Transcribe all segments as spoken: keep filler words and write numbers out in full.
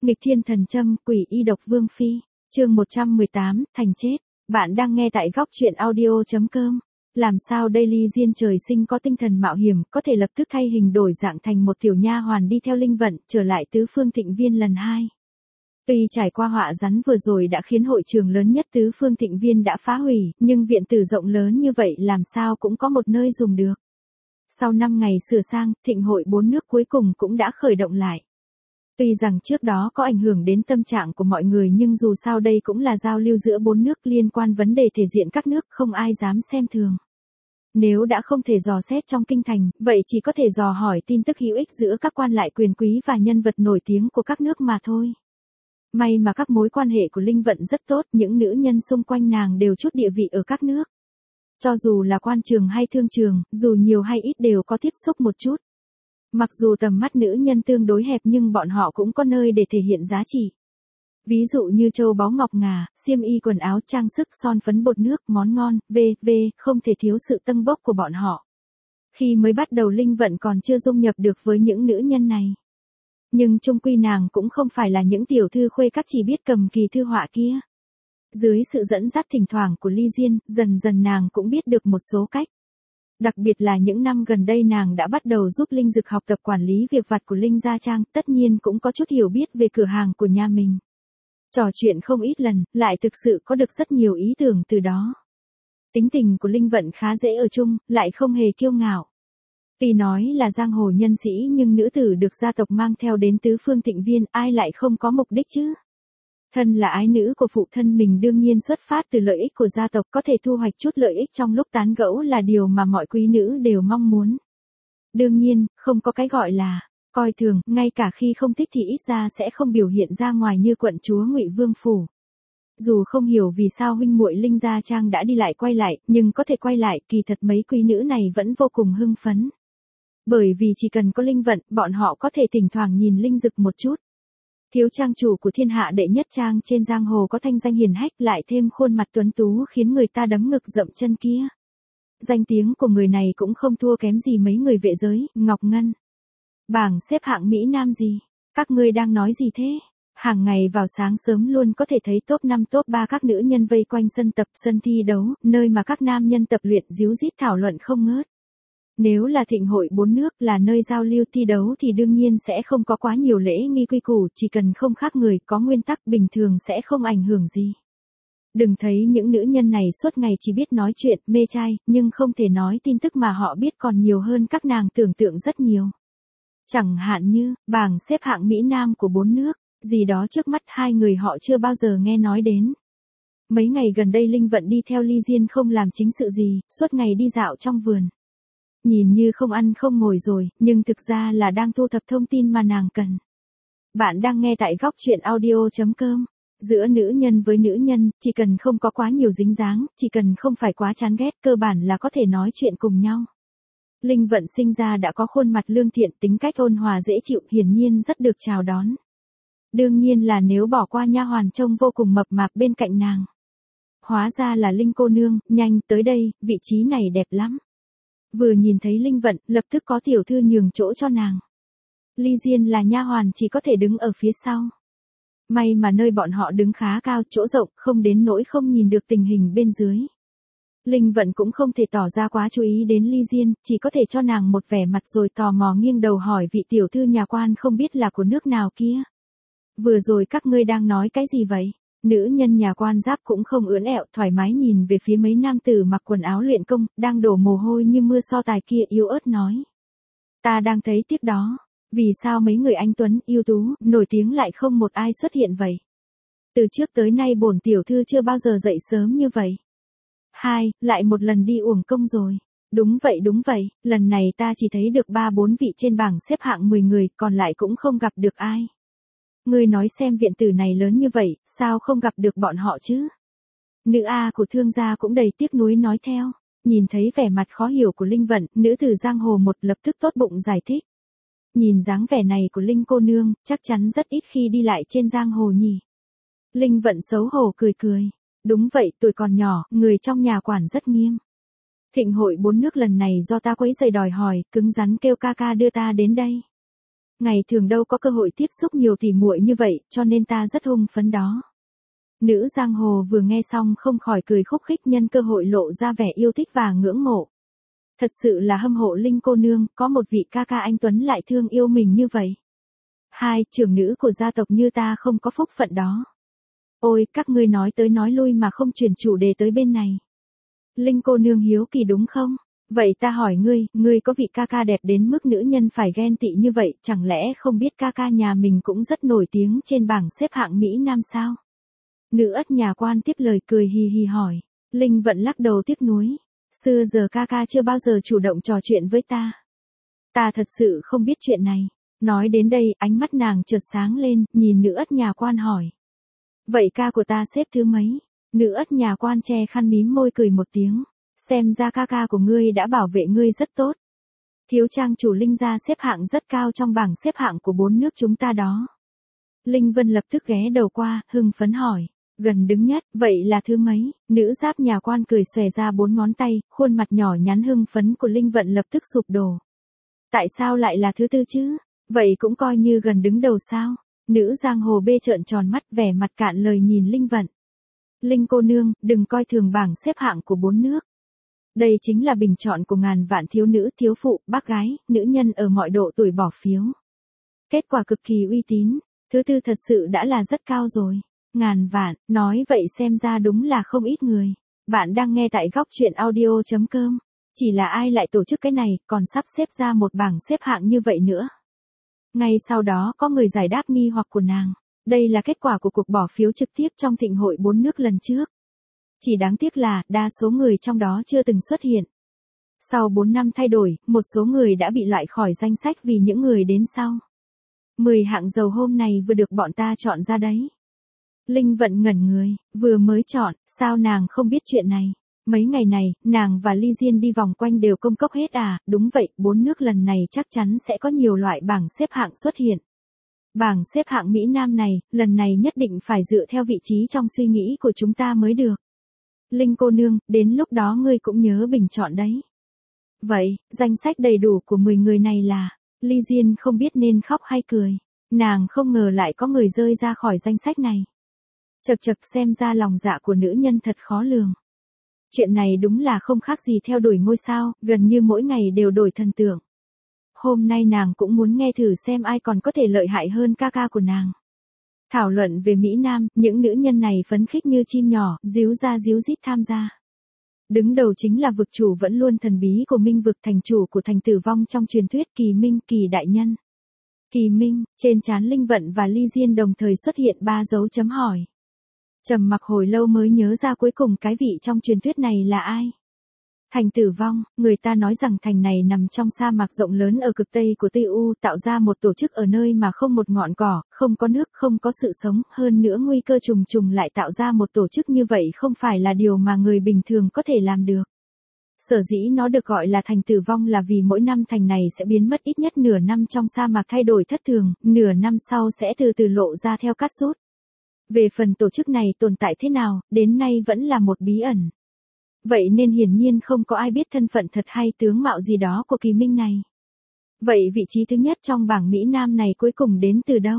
Nghịch thiên thần châm, quỷ y độc vương phi, chương một trăm mười tám, thành chết. Bạn đang nghe tại góc truyện audio.com. Làm sao Daily Diên trời sinh có tinh thần mạo hiểm, có thể lập tức thay hình đổi dạng thành một tiểu nha hoàn đi theo linh vận, trở lại tứ phương thịnh viên lần hai. Tuy trải qua họa rắn vừa rồi đã khiến hội trường lớn nhất tứ phương thịnh viên đã phá hủy, nhưng viện tử rộng lớn như vậy làm sao cũng có một nơi dùng được. Sau năm ngày sửa sang, thịnh hội bốn nước cuối cùng cũng đã khởi động lại. Tuy rằng trước đó có ảnh hưởng đến tâm trạng của mọi người nhưng dù sao đây cũng là giao lưu giữa bốn nước liên quan vấn đề thể diện các nước, không ai dám xem thường. Nếu đã không thể dò xét trong kinh thành, vậy chỉ có thể dò hỏi tin tức hữu ích giữa các quan lại quyền quý và nhân vật nổi tiếng của các nước mà thôi. May mà các mối quan hệ của Linh Vận rất tốt, những nữ nhân xung quanh nàng đều chút địa vị ở các nước. Cho dù là quan trường hay thương trường, dù nhiều hay ít đều có tiếp xúc một chút. Mặc dù tầm mắt nữ nhân tương đối hẹp nhưng bọn họ cũng có nơi để thể hiện giá trị. Ví dụ như châu báu ngọc ngà, xiêm y quần áo, trang sức, son phấn bột nước, món ngon, vân vân, không thể thiếu sự tâng bốc của bọn họ. Khi mới bắt đầu Linh Vận còn chưa dung nhập được với những nữ nhân này. Nhưng chung quy nàng cũng không phải là những tiểu thư khuê các chỉ biết cầm kỳ thư họa kia. Dưới sự dẫn dắt thỉnh thoảng của Ly Diên, dần dần nàng cũng biết được một số cách. Đặc biệt là những năm gần đây nàng đã bắt đầu giúp Linh Dực học tập quản lý việc vặt của Linh Gia Trang, tất nhiên cũng có chút hiểu biết về cửa hàng của nhà mình. Trò chuyện không ít lần, lại thực sự có được rất nhiều ý tưởng từ đó. Tính tình của Linh Vận khá dễ ở chung, lại không hề kiêu ngạo. Tuy nói là giang hồ nhân sĩ nhưng nữ tử được gia tộc mang theo đến tứ phương thịnh viên, ai lại không có mục đích chứ? Thân là ái nữ của phụ thân mình đương nhiên xuất phát từ lợi ích của gia tộc, có thể thu hoạch chút lợi ích trong lúc tán gẫu là điều mà mọi quý nữ đều mong muốn. Đương nhiên, không có cái gọi là coi thường, ngay cả khi không thích thì ít ra sẽ không biểu hiện ra ngoài như quận chúa Ngụy Vương phủ. Dù không hiểu vì sao huynh muội Linh Gia Trang đã đi lại quay lại, nhưng có thể quay lại, kỳ thật mấy quý nữ này vẫn vô cùng hưng phấn. Bởi vì chỉ cần có Linh Vận, bọn họ có thể thỉnh thoảng nhìn Linh Dực một chút. Thiếu trang chủ của thiên hạ đệ nhất trang trên giang hồ có thanh danh hiển hách, lại thêm khuôn mặt tuấn tú khiến người ta đấm ngực dậm chân kia. Danh tiếng của người này cũng không thua kém gì mấy người vệ giới, Ngọc Ngân. Bảng xếp hạng Mỹ Nam gì? Các ngươi đang nói gì thế? Hàng ngày vào sáng sớm luôn có thể thấy top năm top ba các nữ nhân vây quanh sân tập, sân thi đấu, nơi mà các nam nhân tập luyện díu dít thảo luận không ngớt. Nếu là thịnh hội bốn nước là nơi giao lưu thi đấu thì đương nhiên sẽ không có quá nhiều lễ nghi quy củ, chỉ cần không khác người, có nguyên tắc bình thường sẽ không ảnh hưởng gì. Đừng thấy những nữ nhân này suốt ngày chỉ biết nói chuyện, mê trai, nhưng không thể nói tin tức mà họ biết còn nhiều hơn các nàng tưởng tượng rất nhiều. Chẳng hạn như, bảng xếp hạng Mỹ Nam của bốn nước, gì đó trước mắt hai người họ chưa bao giờ nghe nói đến. Mấy ngày gần đây Linh Vận đi theo Ly Diên không làm chính sự gì, suốt ngày đi dạo trong vườn. Nhìn như không ăn không ngồi rồi, nhưng thực ra là đang thu thập thông tin mà nàng cần. Bạn đang nghe tại góc truyện audio.com. Giữa nữ nhân với nữ nhân, chỉ cần không có quá nhiều dính dáng, chỉ cần không phải quá chán ghét, cơ bản là có thể nói chuyện cùng nhau. Linh Vận sinh ra đã có khuôn mặt lương thiện, tính cách ôn hòa dễ chịu, hiển nhiên rất được chào đón. Đương nhiên là nếu bỏ qua nha hoàn trông vô cùng mập mạp bên cạnh nàng. Hóa ra là Linh cô nương, nhanh tới đây, vị trí này đẹp lắm. Vừa nhìn thấy Linh Vận, lập tức có tiểu thư nhường chỗ cho nàng. Ly Diên là nha hoàn chỉ có thể đứng ở phía sau. May mà nơi bọn họ đứng khá cao, chỗ rộng, không đến nỗi không nhìn được tình hình bên dưới. Linh Vận cũng không thể tỏ ra quá chú ý đến Ly Diên, chỉ có thể cho nàng một vẻ mặt rồi tò mò nghiêng đầu hỏi vị tiểu thư nhà quan không biết là của nước nào kia. Vừa rồi các ngươi đang nói cái gì vậy? Nữ nhân nhà quan giáp cũng không ưỡn ẹo, thoải mái nhìn về phía mấy nam tử mặc quần áo luyện công, đang đổ mồ hôi như mưa so tài kia, yếu ớt nói. Ta đang thấy tiếc đó, vì sao mấy người anh tuấn, ưu tú, nổi tiếng lại không một ai xuất hiện vậy? Từ trước tới nay bổn tiểu thư chưa bao giờ dậy sớm như vậy. Hai, lại một lần đi uổng công rồi. Đúng vậy đúng vậy, lần này ta chỉ thấy được ba bốn vị trên bảng xếp hạng mười người, còn lại cũng không gặp được ai. Ngươi nói xem viện tử này lớn như vậy, sao không gặp được bọn họ chứ? Nữ A của thương gia cũng đầy tiếc nuối nói theo. Nhìn thấy vẻ mặt khó hiểu của Linh Vận, nữ tử giang hồ một lập tức tốt bụng giải thích. Nhìn dáng vẻ này của Linh cô nương, chắc chắn rất ít khi đi lại trên giang hồ nhỉ. Linh Vận xấu hổ cười cười. Đúng vậy, tuổi còn nhỏ, người trong nhà quản rất nghiêm. Thịnh hội bốn nước lần này do ta quấy rầy đòi hỏi, cứng rắn kêu ca ca đưa ta đến đây. Ngày thường đâu có cơ hội tiếp xúc nhiều tỉ muội như vậy, cho nên ta rất hưng phấn đó. Nữ giang hồ vừa nghe xong không khỏi cười khúc khích, nhân cơ hội lộ ra vẻ yêu thích và ngưỡng mộ. Thật sự là hâm mộ Linh cô nương, có một vị ca ca anh tuấn lại thương yêu mình như vậy. Hai, trưởng nữ của gia tộc như ta không có phúc phận đó. Ôi, các ngươi nói tới nói lui mà không chuyển chủ đề tới bên này. Linh cô nương hiếu kỳ đúng không? Vậy ta hỏi ngươi, ngươi có vị ca ca đẹp đến mức nữ nhân phải ghen tị như vậy, chẳng lẽ không biết ca ca nhà mình cũng rất nổi tiếng trên bảng xếp hạng Mỹ Nam sao? Nữ ất nhà quan tiếp lời cười hì hì hỏi. Linh Vận lắc đầu tiếc nuối. Xưa giờ ca ca chưa bao giờ chủ động trò chuyện với ta. Ta thật sự không biết chuyện này. Nói đến đây, ánh mắt nàng chợt sáng lên, nhìn nữ ất nhà quan hỏi. Vậy ca của ta xếp thứ mấy? Nữ ất nhà quan che khăn mím môi cười một tiếng. Xem ra ca ca của ngươi đã bảo vệ ngươi rất tốt. Thiếu trang chủ Linh gia xếp hạng rất cao trong bảng xếp hạng của bốn nước chúng ta đó. Linh Vân lập tức ghé đầu qua, hưng phấn hỏi. Gần đứng nhất, vậy là thứ mấy? Nữ giáp nhà quan cười xòe ra bốn ngón tay, khuôn mặt nhỏ nhắn hưng phấn của Linh Vận lập tức sụp đổ. Tại sao lại là thứ tư chứ? Vậy cũng coi như gần đứng đầu sao? Nữ giang hồ bê trợn tròn mắt, vẻ mặt cạn lời nhìn Linh Vận. Linh cô nương, đừng coi thường bảng xếp hạng của bốn nước. Đây chính là bình chọn của ngàn vạn thiếu nữ, thiếu phụ, bác gái, nữ nhân ở mọi độ tuổi bỏ phiếu. Kết quả cực kỳ uy tín, thứ tư thật sự đã là rất cao rồi. Ngàn vạn, nói vậy xem ra đúng là không ít người. Bạn đang nghe tại góc chuyện audio chấm com. Chỉ là ai lại tổ chức cái này, còn sắp xếp ra một bảng xếp hạng như vậy nữa. Ngay sau đó có người giải đáp nghi hoặc của nàng. Đây là kết quả của cuộc bỏ phiếu trực tiếp trong thịnh hội bốn nước lần trước. Chỉ đáng tiếc là, đa số người trong đó chưa từng xuất hiện. Sau bốn năm thay đổi, một số người đã bị loại khỏi danh sách vì những người đến sau. mười hạng dầu hôm nay vừa được bọn ta chọn ra đấy. Linh Vận ngẩn người, vừa mới chọn, sao nàng không biết chuyện này? Mấy ngày này, nàng và Ly Diên đi vòng quanh đều công cốc hết à, đúng vậy, bốn nước lần này chắc chắn sẽ có nhiều loại bảng xếp hạng xuất hiện. Bảng xếp hạng Mỹ Nam này, lần này nhất định phải dựa theo vị trí trong suy nghĩ của chúng ta mới được. Linh cô nương, đến lúc đó ngươi cũng nhớ bình chọn đấy. Vậy, danh sách đầy đủ của mười người này là, Ly Diên không biết nên khóc hay cười. Nàng không ngờ lại có người rơi ra khỏi danh sách này. Chật chật, xem ra lòng dạ của nữ nhân thật khó lường. Chuyện này đúng là không khác gì theo đuổi ngôi sao, gần như mỗi ngày đều đổi thần tượng. Hôm nay nàng cũng muốn nghe thử xem ai còn có thể lợi hại hơn ca ca của nàng. Thảo luận về Mỹ Nam, những nữ nhân này phấn khích như chim nhỏ, díu ra díu dít tham gia. Đứng đầu chính là vực chủ vẫn luôn thần bí của Minh vực, thành chủ của thành Tử Vong trong truyền thuyết, Kỳ Minh, Kỳ đại nhân. Kỳ Minh, trên trán Linh Vận và Ly Diên đồng thời xuất hiện ba dấu chấm hỏi. Trầm mặc hồi lâu mới nhớ ra cuối cùng cái vị trong truyền thuyết này là ai. Thành Tử Vong, người ta nói rằng thành này nằm trong sa mạc rộng lớn ở cực tây của Tây U, tạo ra một tổ chức ở nơi mà không một ngọn cỏ, không có nước, không có sự sống, hơn nữa nguy cơ trùng trùng lại tạo ra một tổ chức như vậy không phải là điều mà người bình thường có thể làm được. Sở dĩ nó được gọi là Thành Tử Vong là vì mỗi năm thành này sẽ biến mất ít nhất nửa năm trong sa mạc thay đổi thất thường, nửa năm sau sẽ từ từ lộ ra theo cát rút. Về phần tổ chức này tồn tại thế nào, đến nay vẫn là một bí ẩn. Vậy nên hiển nhiên không có ai biết thân phận thật hay tướng mạo gì đó của Kỳ Minh này. Vậy vị trí thứ nhất trong bảng Mỹ Nam này cuối cùng đến từ đâu?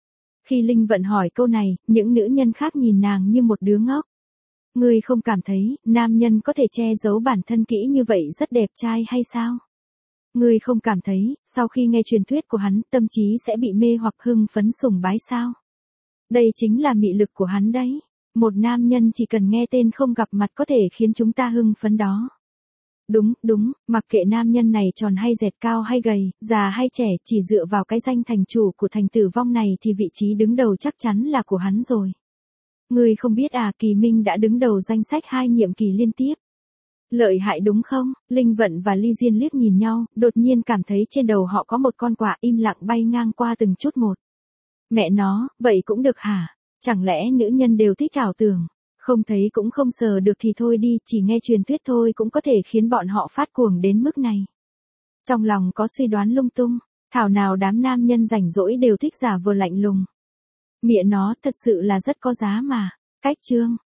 Khi Linh Vận hỏi câu này, những nữ nhân khác nhìn nàng như một đứa ngốc. Ngươi không cảm thấy, nam nhân có thể che giấu bản thân kỹ như vậy rất đẹp trai hay sao? Ngươi không cảm thấy, sau khi nghe truyền thuyết của hắn, tâm trí sẽ bị mê hoặc hưng phấn sùng bái sao? Đây chính là mị lực của hắn đấy. Một nam nhân chỉ cần nghe tên không gặp mặt có thể khiến chúng ta hưng phấn đó. Đúng, đúng, mặc kệ nam nhân này tròn hay dẹt, cao hay gầy, già hay trẻ, chỉ dựa vào cái danh thành chủ của Thành Tử Vong này thì vị trí đứng đầu chắc chắn là của hắn rồi. Ngươi không biết à, Kỳ Minh đã đứng đầu danh sách hai nhiệm kỳ liên tiếp. Lợi hại đúng không? Linh Vận và Ly Diên liếc nhìn nhau, đột nhiên cảm thấy trên đầu họ có một con quạ im lặng bay ngang qua từng chút một. Mẹ nó, vậy cũng được hả? Chẳng lẽ nữ nhân đều thích ảo tưởng? Không thấy cũng không sờ được thì thôi đi, chỉ nghe truyền thuyết thôi cũng có thể khiến bọn họ phát cuồng đến mức này. Trong lòng có suy đoán lung tung, thảo nào đám nam nhân rảnh rỗi đều thích giả vờ lạnh lùng. Mẹ nó, thật sự là rất có giá mà. Cách chương